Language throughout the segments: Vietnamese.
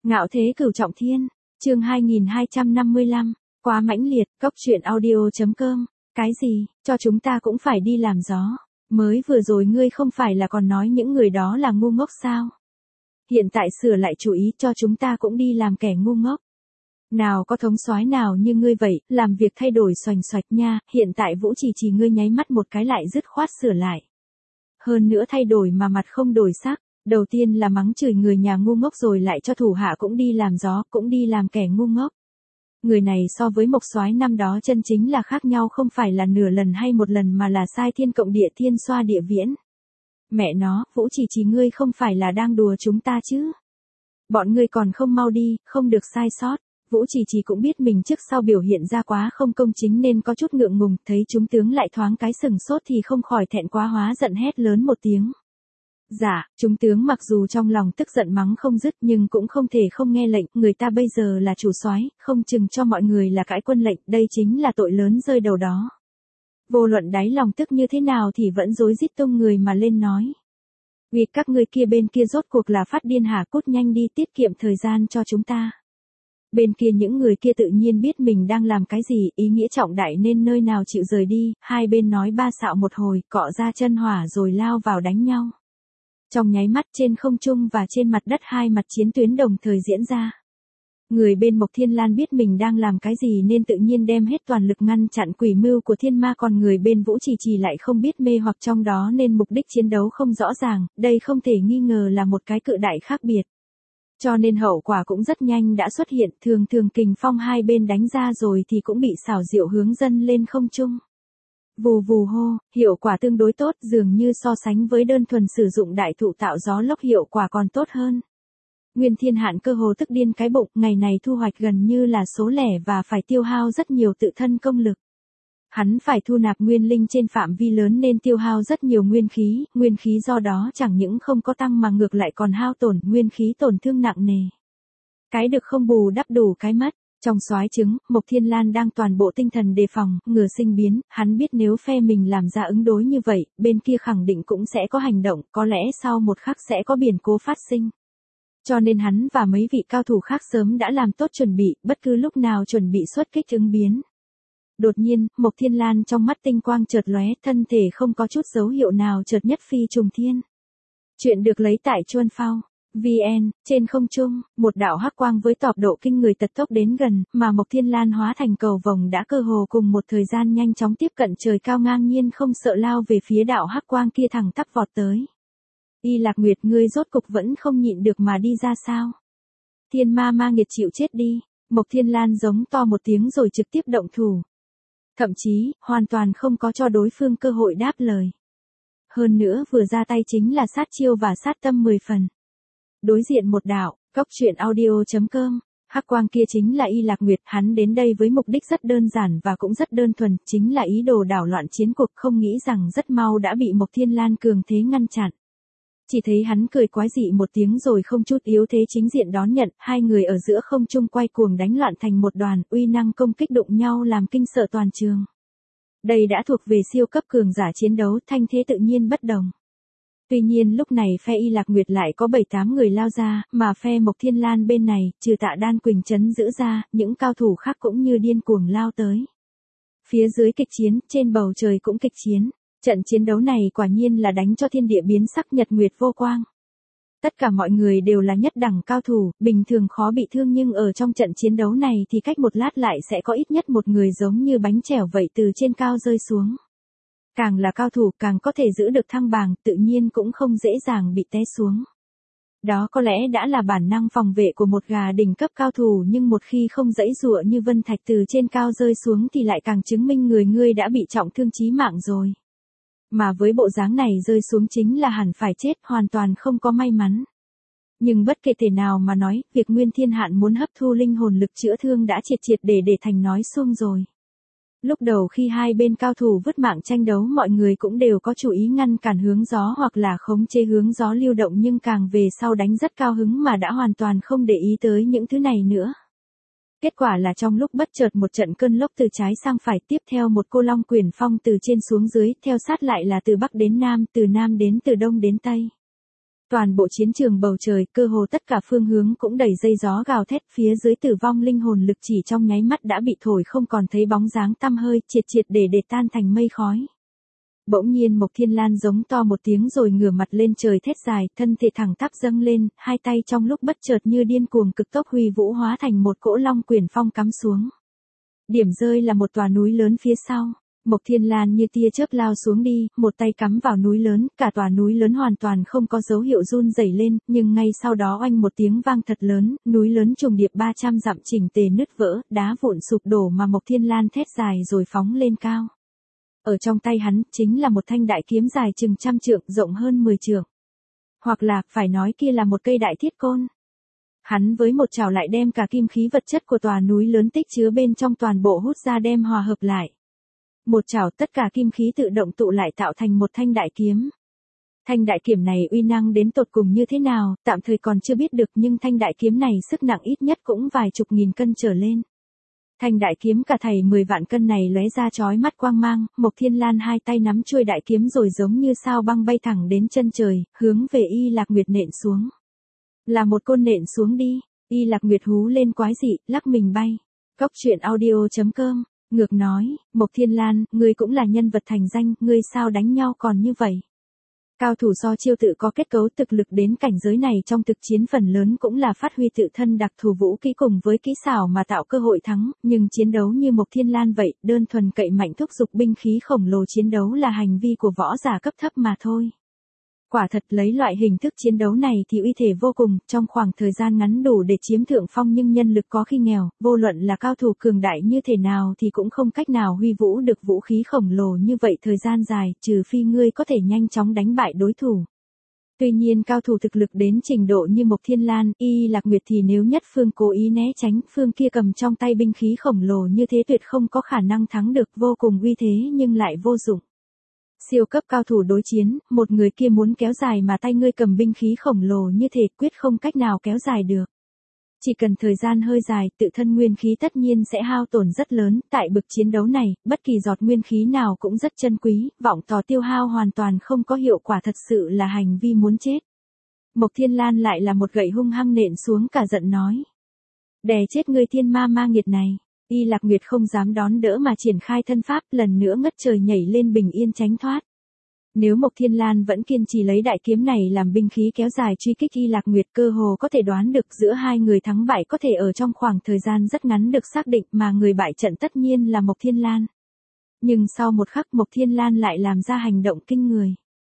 Ngạo thế cửu trọng thiên, chương 2255, quá mãnh liệt, cốc truyện audio.com, cái gì, cho chúng ta cũng phải đi làm gió, mới vừa rồi ngươi không phải là còn nói những người đó là ngu ngốc sao? Hiện tại sửa lại chủ ý cho chúng ta cũng đi làm kẻ ngu ngốc. Nào có thống soái nào như ngươi vậy, làm việc thay đổi xoành xoạch nha, hiện tại Vũ Chỉ ngươi nháy mắt một cái lại dứt khoát sửa lại. Hơn nữa thay đổi mà mặt không đổi sắc. Đầu tiên là mắng chửi người nhà ngu ngốc rồi lại cho thủ hạ cũng đi làm gió, cũng đi làm kẻ ngu ngốc. Người này so với Mộc Soái năm đó chân chính là khác nhau, không phải là nửa lần hay một lần mà là sai thiên cộng địa thiên xoa địa viễn. Mẹ nó, Vũ Chỉ ngươi không phải là đang đùa chúng ta chứ? Bọn ngươi còn không mau đi, không được sai sót. Vũ Chỉ cũng biết mình trước sau biểu hiện ra quá không công chính nên có chút ngượng ngùng, thấy chúng tướng lại thoáng cái sừng sốt thì không khỏi thẹn quá hóa giận hét lớn một tiếng. Dạ, chúng tướng mặc dù trong lòng tức giận mắng không dứt nhưng cũng không thể không nghe lệnh, người ta bây giờ là chủ soái, không chừng cho mọi người là cãi quân lệnh, đây chính là tội lớn rơi đầu đó. Vô luận đáy lòng tức như thế nào thì vẫn rối rít tung người mà lên nói. Vì các ngươi kia bên kia rốt cuộc là phát điên hả, cút nhanh đi, tiết kiệm thời gian cho chúng ta. Bên kia những người kia tự nhiên biết mình đang làm cái gì, ý nghĩa trọng đại nên nơi nào chịu rời đi, hai bên nói ba xạo một hồi, cọ ra chân hỏa rồi lao vào đánh nhau. Trong nháy mắt trên không trung và trên mặt đất hai mặt chiến tuyến đồng thời diễn ra. Người bên Mộc Thiên Lan biết mình đang làm cái gì nên tự nhiên đem hết toàn lực ngăn chặn quỷ mưu của thiên ma, còn người bên Vũ Chỉ lại không biết mê hoặc trong đó nên mục đích chiến đấu không rõ ràng, đây không thể nghi ngờ là một cái cự đại khác biệt. Cho nên hậu quả cũng rất nhanh đã xuất hiện, thường kình phong hai bên đánh ra rồi thì cũng bị xảo diệu hướng dâng lên không trung. Vù vù hô, hiệu quả tương đối tốt, dường như so sánh với đơn thuần sử dụng đại thụ tạo gió lốc hiệu quả còn tốt hơn. Nguyên Thiên Hạn cơ hồ tức điên cái bụng, ngày này thu hoạch gần như là số lẻ và phải tiêu hao rất nhiều tự thân công lực. Hắn phải thu nạp nguyên linh trên phạm vi lớn nên tiêu hao rất nhiều nguyên khí do đó chẳng những không có tăng mà ngược lại còn hao tổn, nguyên khí tổn thương nặng nề. Cái được không bù đắp đủ cái mất. Trong soái trứng, Mộc Thiên Lan đang toàn bộ tinh thần đề phòng, ngừa sinh biến, hắn biết nếu phe mình làm ra ứng đối như vậy, bên kia khẳng định cũng sẽ có hành động, có lẽ sau một khắc sẽ có biến cố phát sinh. Cho nên hắn và mấy vị cao thủ khác sớm đã làm tốt chuẩn bị, bất cứ lúc nào chuẩn bị xuất kích ứng biến. Đột nhiên, Mộc Thiên Lan trong mắt tinh quang chợt lóe, thân thể không có chút dấu hiệu nào chợt nhất phi trùng thiên. Chuyện được lấy tại Chuan Phao. VN, trên không trung, một đạo hắc quang với tốc độ kinh người tật tốc đến gần, mà Mộc Thiên Lan hóa thành cầu vồng đã cơ hồ cùng một thời gian nhanh chóng tiếp cận trời cao, ngang nhiên không sợ lao về phía đạo hắc quang kia thẳng tắp vọt tới. Y Lạc Nguyệt, ngươi rốt cục vẫn không nhịn được mà đi ra sao? Thiên ma ma nghiệt, chịu chết đi. Mộc Thiên Lan giống to một tiếng rồi trực tiếp động thủ. Thậm chí, hoàn toàn không có cho đối phương cơ hội đáp lời. Hơn nữa vừa ra tay chính là sát chiêu và sát tâm 10 phần. Đối diện một đạo, cốc truyện audio.com, hắc quang kia chính là Y Lạc Nguyệt, hắn đến đây với mục đích rất đơn giản và cũng rất đơn thuần, chính là ý đồ đảo loạn chiến cuộc, không nghĩ rằng rất mau đã bị Mộc Thiên Lan cường thế ngăn chặn. Chỉ thấy hắn cười quái dị một tiếng rồi không chút yếu thế chính diện đón nhận, hai người ở giữa không trung quay cuồng đánh loạn thành một đoàn, uy năng công kích đụng nhau làm kinh sợ toàn trường. Đây đã thuộc về siêu cấp cường giả chiến đấu, thanh thế tự nhiên bất đồng. Tuy nhiên lúc này phe Y Lạc Nguyệt lại có 7-8 người lao ra, mà phe Mộc Thiên Lan bên này, trừ Tạ Đan Quỳnh trấn giữ ra, những cao thủ khác cũng như điên cuồng lao tới. Phía dưới kịch chiến, trên bầu trời cũng kịch chiến. Trận chiến đấu này quả nhiên là đánh cho thiên địa biến sắc, nhật nguyệt vô quang. Tất cả mọi người đều là nhất đẳng cao thủ, bình thường khó bị thương nhưng ở trong trận chiến đấu này thì cách một lát lại sẽ có ít nhất một người giống như bánh chèo vậy từ trên cao rơi xuống. Càng là cao thủ càng có thể giữ được thăng bằng, tự nhiên cũng không dễ dàng bị té xuống. Đó có lẽ đã là bản năng phòng vệ của một gà đỉnh cấp cao thủ, nhưng một khi không giãy giụa như Vân Thạch từ trên cao rơi xuống thì lại càng chứng minh ngươi đã bị trọng thương chí mạng rồi. Mà với bộ dáng này rơi xuống chính là hẳn phải chết, hoàn toàn không có may mắn. Nhưng bất kể thể nào mà nói, việc Nguyên Thiên Hạn muốn hấp thu linh hồn lực chữa thương đã triệt để thành nói suông rồi. Lúc đầu khi hai bên cao thủ vứt mạng tranh đấu, mọi người cũng đều có chủ ý ngăn cản hướng gió hoặc là khống chế hướng gió lưu động, nhưng càng về sau đánh rất cao hứng mà đã hoàn toàn không để ý tới những thứ này nữa. Kết quả là trong lúc bất chợt một trận cơn lốc từ trái sang phải, tiếp theo một cô long quyển phong từ trên xuống dưới, theo sát lại là từ bắc đến nam, từ nam đến từ đông đến tây. Toàn bộ chiến trường bầu trời, cơ hồ tất cả phương hướng cũng đầy dây gió gào thét, phía dưới tử vong linh hồn lực chỉ trong nháy mắt đã bị thổi không còn thấy bóng dáng tăm hơi, triệt triệt để tan thành mây khói. Bỗng nhiên Mộc Thiên Lan giống to một tiếng rồi ngửa mặt lên trời thét dài, thân thể thẳng tắp dâng lên, hai tay trong lúc bất chợt như điên cuồng cực tốc huy vũ hóa thành một cỗ long quyển phong cắm xuống. Điểm rơi là một tòa núi lớn phía sau. Mộc Thiên Lan như tia chớp lao xuống đi, một tay cắm vào núi lớn, cả tòa núi lớn hoàn toàn không có dấu hiệu run rẩy lên, nhưng ngay sau đó oanh một tiếng vang thật lớn, núi lớn trùng điệp 300 dặm chỉnh tề nứt vỡ, đá vụn sụp đổ mà Mộc Thiên Lan thét dài rồi phóng lên cao. Ở trong tay hắn, chính là một thanh đại kiếm dài chừng 100 trượng, rộng hơn 10 trượng. Hoặc là, phải nói kia là một cây đại thiết côn. Hắn với một chảo lại đem cả kim khí vật chất của tòa núi lớn tích chứa bên trong toàn bộ hút ra đem hòa hợp lại. Một chảo tất cả kim khí tự động tụ lại tạo thành một thanh đại kiếm. Thanh đại kiếm này uy năng đến tột cùng như thế nào, tạm thời còn chưa biết được, nhưng thanh đại kiếm này sức nặng ít nhất cũng vài chục nghìn cân trở lên. Thanh đại kiếm cả thảy 10 vạn cân này lóe ra chói mắt quang mang, Mộc Thiên Lan hai tay nắm chuôi đại kiếm rồi giống như sao băng bay thẳng đến chân trời, hướng về Y Lạc Nguyệt nện xuống. Là một côn nện xuống đi, Y Lạc Nguyệt hú lên quái dị, lắc mình bay. Cốc truyện audio.com, ngược nói, Mộc Thiên Lan, ngươi cũng là nhân vật thành danh, ngươi sao đánh nhau còn như vậy? Cao thủ so chiêu tự có kết cấu thực lực đến cảnh giới này trong thực chiến phần lớn cũng là phát huy tự thân đặc thù vũ kỹ cùng với kỹ xảo mà tạo cơ hội thắng, nhưng chiến đấu như Mộc Thiên Lan vậy, đơn thuần cậy mạnh thúc giục binh khí khổng lồ chiến đấu là hành vi của võ giả cấp thấp mà thôi. Quả thật lấy loại hình thức chiến đấu này thì uy thể vô cùng, trong khoảng thời gian ngắn đủ để chiếm thượng phong nhưng nhân lực có khi nghèo, vô luận là cao thủ cường đại như thế nào thì cũng không cách nào huy vũ được vũ khí khổng lồ như vậy thời gian dài, trừ phi ngươi có thể nhanh chóng đánh bại đối thủ. Tuy nhiên cao thủ thực lực đến trình độ như Mộc Thiên Lan, Y Lạc Nguyệt thì nếu nhất phương cố ý né tránh, phương kia cầm trong tay binh khí khổng lồ như thế tuyệt không có khả năng thắng được, vô cùng uy thế nhưng lại vô dụng. Siêu cấp cao thủ đối chiến, một người kia muốn kéo dài mà tay ngươi cầm binh khí khổng lồ như thế quyết không cách nào kéo dài được. Chỉ cần thời gian hơi dài, tự thân nguyên khí tất nhiên sẽ hao tổn rất lớn, tại bực chiến đấu này, bất kỳ giọt nguyên khí nào cũng rất chân quý, vọng tỏ tiêu hao hoàn toàn không có hiệu quả, thật sự là hành vi muốn chết. Mộc Thiên Lan lại là một gậy hung hăng nện xuống, cả giận nói. Đè chết ngươi thiên ma ma nghiệt này. Y Lạc Nguyệt không dám đón đỡ mà triển khai thân pháp, lần nữa ngất trời nhảy lên bình yên tránh thoát. Nếu Mộc Thiên Lan vẫn kiên trì lấy đại kiếm này làm binh khí kéo dài truy kích Y Lạc Nguyệt, cơ hồ có thể đoán được giữa hai người thắng bại có thể ở trong khoảng thời gian rất ngắn được xác định, mà người bại trận tất nhiên là Mộc Thiên Lan. Nhưng sau một khắc Mộc Thiên Lan lại làm ra hành động kinh người.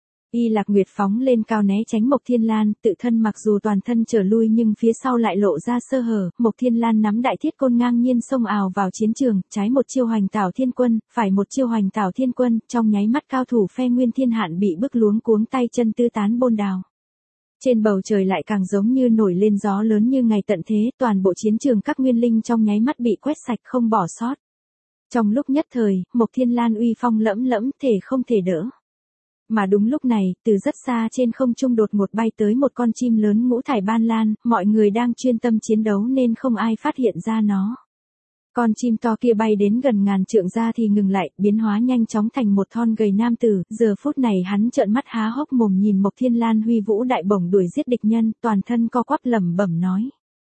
Y Lạc Nguyệt phóng lên cao né tránh Mộc Thiên Lan, tự thân mặc dù toàn thân trở lui nhưng phía sau lại lộ ra sơ hở, Mộc Thiên Lan nắm đại thiết côn ngang nhiên xông ào vào chiến trường, trái một chiêu hoành tảo thiên quân, phải một chiêu hoành tảo thiên quân, trong nháy mắt cao thủ phe Nguyên Thiên Hạn bị bức luống cuống tay chân tứ tán bôn đào. Trên bầu trời lại càng giống như nổi lên gió lớn như ngày tận thế, toàn bộ chiến trường các nguyên linh trong nháy mắt bị quét sạch không bỏ sót. Trong lúc nhất thời, Mộc Thiên Lan uy phong lẫm lẫm, thể không thể đỡ. Mà đúng lúc này, từ rất xa trên không trung đột ngột bay tới một con chim lớn ngũ thải ban lan, mọi người đang chuyên tâm chiến đấu nên không ai phát hiện ra nó. Con chim to kia bay đến gần ngàn trượng ra thì ngừng lại, biến hóa nhanh chóng thành một thon gầy nam tử, giờ phút này hắn trợn mắt há hốc mồm nhìn Mộc Thiên Lan huy vũ đại bổng đuổi giết địch nhân, toàn thân co quắp lẩm bẩm nói.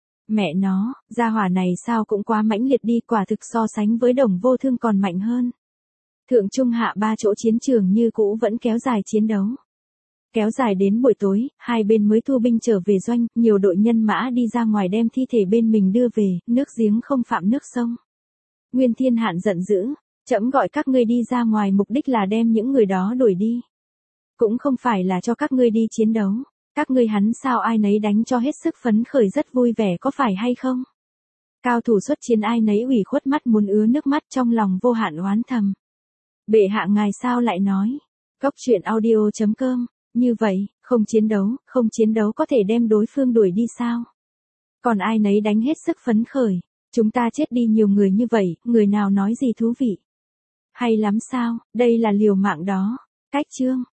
Mẹ nó, gia hỏa này sao cũng quá mãnh liệt đi, quả thực so sánh với Đồng Vô Thương còn mạnh hơn. Thượng trung hạ ba chỗ chiến trường như cũ vẫn kéo dài chiến đấu. Kéo dài đến buổi tối, hai bên mới thu binh trở về doanh, nhiều đội nhân mã đi ra ngoài đem thi thể bên mình đưa về, nước giếng không phạm nước sông. Nguyên Thiên Hạn giận dữ, trẫm gọi các ngươi đi ra ngoài mục đích là đem những người đó đuổi đi. Cũng không phải là cho các ngươi đi chiến đấu, các ngươi hắn sao ai nấy đánh cho hết sức phấn khởi rất vui vẻ có phải hay không? Cao thủ xuất chiến ai nấy ủy khuất mắt muốn ứa nước mắt trong lòng vô hạn oán thầm. Bệ hạ ngài sao lại nói? Cốc truyện audio.com, như vậy, không chiến đấu có thể đem đối phương đuổi đi sao? Còn ai nấy đánh hết sức phấn khởi, chúng ta chết đi nhiều người như vậy, người nào nói gì thú vị? Hay lắm sao, đây là liều mạng đó. Cách chương.